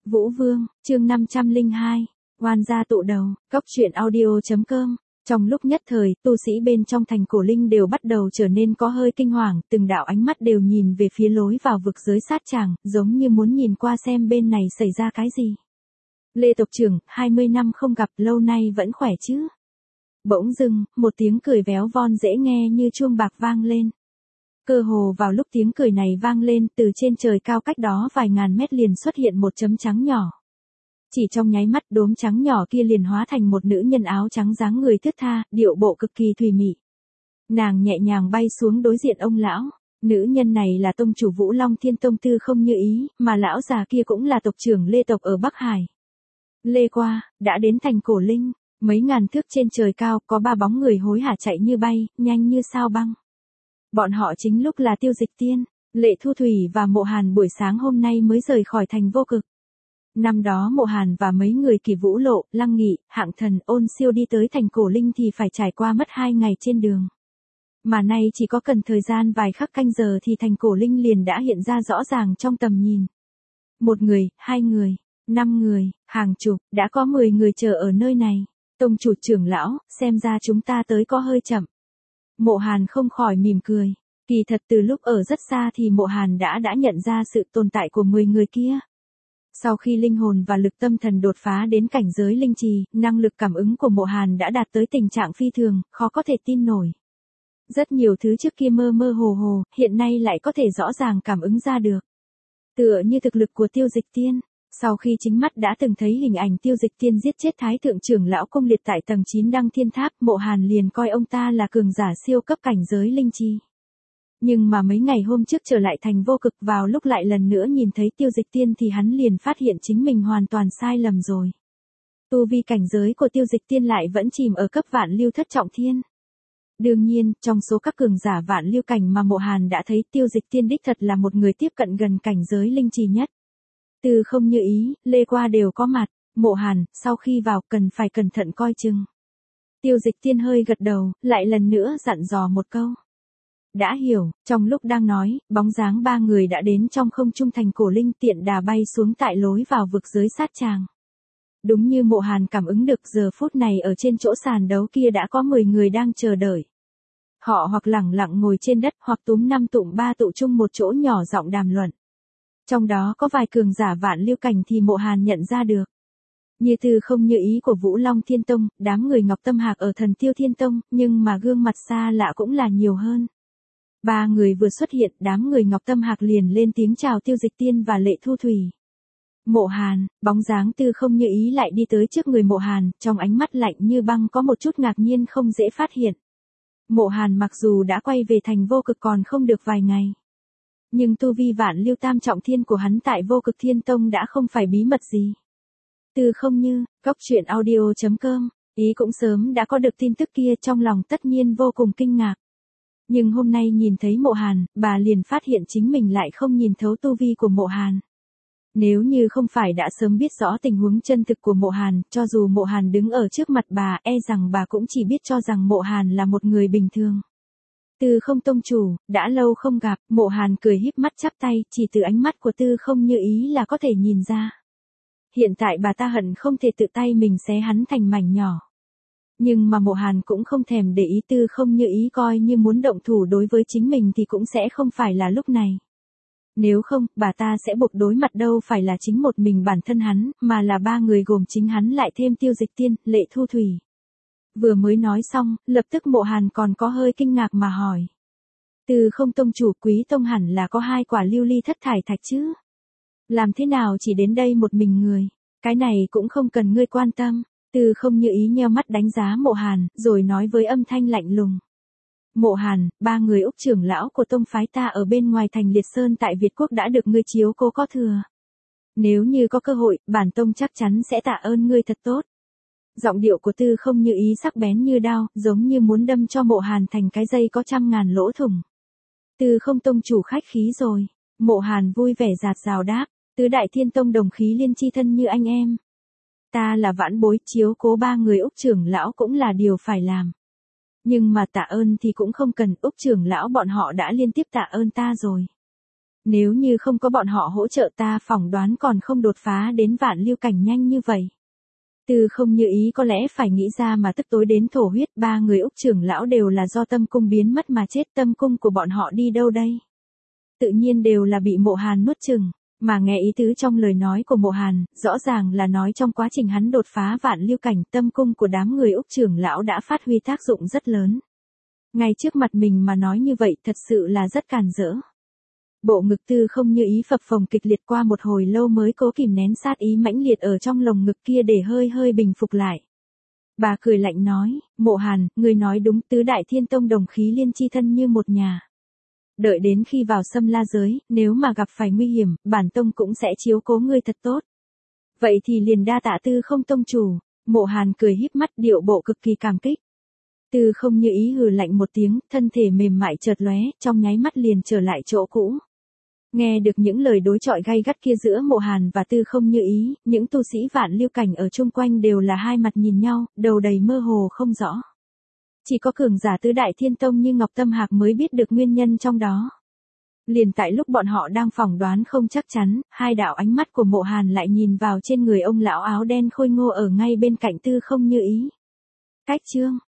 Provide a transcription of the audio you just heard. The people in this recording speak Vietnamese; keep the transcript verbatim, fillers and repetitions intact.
Vũ Vương, chương năm trăm lẻ hai, oan gia tụ đầu, cóc truyện audio.com. Trong lúc nhất thời, tu sĩ bên trong thành cổ linh đều bắt đầu trở nên có hơi kinh hoàng, từng đạo ánh mắt đều nhìn về phía lối vào vực giới sát tràng, giống như muốn nhìn qua xem bên này xảy ra cái gì. Lê tộc trưởng, hai mươi năm không gặp, lâu nay vẫn khỏe chứ? Bỗng dưng, một tiếng cười véo von dễ nghe như chuông bạc vang lên. Cơ hồ vào lúc tiếng cười này vang lên, từ trên trời cao cách đó vài ngàn mét liền xuất hiện một chấm trắng nhỏ. Chỉ trong nháy mắt, đốm trắng nhỏ kia liền hóa thành một nữ nhân áo trắng dáng người thướt tha, điệu bộ cực kỳ thùy mị. Nàng nhẹ nhàng bay xuống đối diện ông lão. Nữ nhân này là tông chủ Vũ Long Thiên Tông Tư Không Như Ý, mà lão già kia cũng là tộc trưởng Lê tộc ở Bắc Hải. Lê qua, đã đến thành cổ linh, mấy ngàn thước trên trời cao, có ba bóng người hối hả chạy như bay, nhanh như sao băng. Bọn họ chính lúc là Tiêu Dịch Tiên, Lệ Thu Thủy và Mộ Hàn buổi sáng hôm nay mới rời khỏi thành Vô Cực. Năm đó Mộ Hàn và mấy người Kỳ Vũ Lộ, Lăng Nghị, Hạng Thần, Ôn Siêu đi tới thành cổ linh thì phải trải qua mất hai ngày trên đường. Mà nay chỉ có cần thời gian vài khắc canh giờ thì thành cổ linh liền đã hiện ra rõ ràng trong tầm nhìn. Một người, hai người, năm người, hàng chục, đã có mười người chờ ở nơi này. Tông chủ trưởng lão, xem ra chúng ta tới có hơi chậm. Mộ Hàn không khỏi mỉm cười. Kỳ thật từ lúc ở rất xa thì Mộ Hàn đã đã nhận ra sự tồn tại của mười người kia. Sau khi linh hồn và lực tâm thần đột phá đến cảnh giới linh trì, năng lực cảm ứng của Mộ Hàn đã đạt tới tình trạng phi thường, khó có thể tin nổi. Rất nhiều thứ trước kia mơ mơ hồ hồ, hiện nay lại có thể rõ ràng cảm ứng ra được. Tựa như thực lực của Tiêu Dịch Tiên. Sau khi chính mắt đã từng thấy hình ảnh Tiêu Dịch Tiên giết chết Thái thượng trưởng lão Cung Liệt tại tầng chín Đăng Thiên Tháp, Mộ Hàn liền coi ông ta là cường giả siêu cấp cảnh giới linh chi. Nhưng mà mấy ngày hôm trước trở lại thành Vô Cực, vào lúc lại lần nữa nhìn thấy Tiêu Dịch Tiên thì hắn liền phát hiện chính mình hoàn toàn sai lầm rồi. Tu vi cảnh giới của Tiêu Dịch Tiên lại vẫn chìm ở cấp vạn lưu thất trọng thiên. Đương nhiên, trong số các cường giả vạn lưu cảnh mà Mộ Hàn đã thấy, Tiêu Dịch Tiên đích thật là một người tiếp cận gần cảnh giới linh trì nhất. Từ Không Như Ý, Lê qua đều có mặt. Mộ Hàn, sau khi vào cần phải cẩn thận coi chừng. Tiêu Dịch Tiên hơi gật đầu, lại lần nữa dặn dò một câu. Đã hiểu. Trong lúc đang nói, bóng dáng ba người đã đến trong không trung thành cổ linh, tiện đà bay xuống tại lối vào vực giới sát tràng. Đúng như Mộ Hàn cảm ứng được, giờ phút này ở trên chỗ sàn đấu kia đã có mười người đang chờ đợi. Họ hoặc lẳng lặng ngồi trên đất, hoặc túm năm tụm ba tụ chung một chỗ nhỏ giọng đàm luận. Trong đó có vài cường giả vạn lưu cảnh thì Mộ Hàn nhận ra được. Như Từ Không Như Ý của Vũ Long Thiên Tông, đám người Ngọc Tâm Hạc ở Thần Tiêu Thiên Tông, nhưng mà gương mặt xa lạ cũng là nhiều hơn. Ba người vừa xuất hiện, đám người Ngọc Tâm Hạc liền lên tiếng chào Tiêu Dịch Tiên và Lệ Thu Thủy. Mộ Hàn, bóng dáng Từ Không Như Ý lại đi tới trước người Mộ Hàn, trong ánh mắt lạnh như băng có một chút ngạc nhiên không dễ phát hiện. Mộ Hàn mặc dù đã quay về thành Vô Cực còn không được vài ngày. Nhưng tu vi vạn lưu tam trọng thiên của hắn tại Vô Cực Thiên Tông đã không phải bí mật gì. Từ Không Như, cóc truyện audio.com, ý cũng sớm đã có được tin tức kia, trong lòng tất nhiên vô cùng kinh ngạc. Nhưng hôm nay nhìn thấy Mộ Hàn, bà liền phát hiện chính mình lại không nhìn thấu tu vi của Mộ Hàn. Nếu như không phải đã sớm biết rõ tình huống chân thực của Mộ Hàn, cho dù Mộ Hàn đứng ở trước mặt bà, e rằng bà cũng chỉ biết cho rằng Mộ Hàn là một người bình thường. Từ Không tông chủ, đã lâu không gặp. Mộ Hàn cười híp mắt chắp tay, chỉ từ ánh mắt của Tư Không Như Ý là có thể nhìn ra. Hiện tại bà ta hận không thể tự tay mình xé hắn thành mảnh nhỏ. Nhưng mà Mộ Hàn cũng không thèm để ý, Tư Không Như Ý coi như muốn động thủ đối với chính mình thì cũng sẽ không phải là lúc này. Nếu không, bà ta sẽ buộc đối mặt đâu phải là chính một mình bản thân hắn, mà là ba người gồm chính hắn lại thêm Tiêu Dịch Tiên, Lệ Thu Thủy. Vừa mới nói xong, lập tức Mộ Hàn còn có hơi kinh ngạc mà hỏi. Từ Không tông chủ, Quý tông hẳn là có hai quả lưu ly thất thải thạch chứ? Làm thế nào chỉ đến đây một mình người? Cái này cũng không cần ngươi quan tâm. Từ Không Như Ý nheo mắt đánh giá Mộ Hàn, rồi nói với âm thanh lạnh lùng. Mộ Hàn, ba người Úc trưởng lão của tông phái ta ở bên ngoài thành Liệt Sơn tại Việt Quốc đã được ngươi chiếu cố có thừa. Nếu như có cơ hội, bản tông chắc chắn sẽ tạ ơn ngươi thật tốt. Giọng điệu của Tư Không Như Ý sắc bén như đao, giống như muốn đâm cho Mộ Hàn thành cái dây có trăm ngàn lỗ thủng. Từ Không tông chủ khách khí rồi. Mộ Hàn vui vẻ rạt rào đáp. Tứ đại thiên tông đồng khí liên chi thân như anh em. Ta là vãn bối, chiếu cố ba người Úc trưởng lão cũng là điều phải làm. Nhưng mà tạ ơn thì cũng không cần, Úc trưởng lão bọn họ đã liên tiếp tạ ơn ta rồi. Nếu như không có bọn họ hỗ trợ ta phỏng đoán còn không đột phá đến vạn lưu cảnh nhanh như vậy. Tư Không Như Ý có lẽ phải nghĩ ra mà tức tối đến thổ huyết, ba người Úc trưởng lão đều là do tâm cung biến mất mà chết, tâm cung của bọn họ đi đâu đây? Tự nhiên đều là bị Mộ Hàn nuốt chửng, mà nghe ý tứ trong lời nói của Mộ Hàn, rõ ràng là nói trong quá trình hắn đột phá vạn lưu cảnh, tâm cung của đám người Úc trưởng lão đã phát huy tác dụng rất lớn. Ngay trước mặt mình mà nói như vậy thật sự là rất càn rỡ. Bộ ngực Tư Không Như Ý phập phồng kịch liệt, qua một hồi lâu mới cố kìm nén sát ý mãnh liệt ở trong lồng ngực kia để hơi hơi bình phục lại. Bà cười lạnh nói, Mộ Hàn, ngươi nói đúng, tứ đại thiên tông đồng khí liên chi thân như một nhà. Đợi đến khi vào Xâm La giới, nếu mà gặp phải nguy hiểm, bản tông cũng sẽ chiếu cố ngươi thật tốt. Vậy thì liền đa tạ Tư Không tông chủ. Mộ Hàn cười híp mắt, điệu bộ cực kỳ cảm kích. Tư Không Như Ý hừ lạnh một tiếng, thân thể mềm mại chợt lóe, trong nháy mắt liền trở lại chỗ cũ. Nghe được những lời đối chọi gay gắt kia giữa Mộ Hàn và Tư Không Như Ý, những tu sĩ vạn lưu cảnh ở chung quanh đều là hai mặt nhìn nhau, đầu đầy mơ hồ không rõ. Chỉ có cường giả tứ đại thiên tông như Ngọc Tâm Hạc mới biết được nguyên nhân trong đó. Liền tại lúc bọn họ đang phỏng đoán không chắc chắn, hai đạo ánh mắt của Mộ Hàn lại nhìn vào trên người ông lão áo đen khôi ngô ở ngay bên cạnh Tư Không Như Ý. Cách chương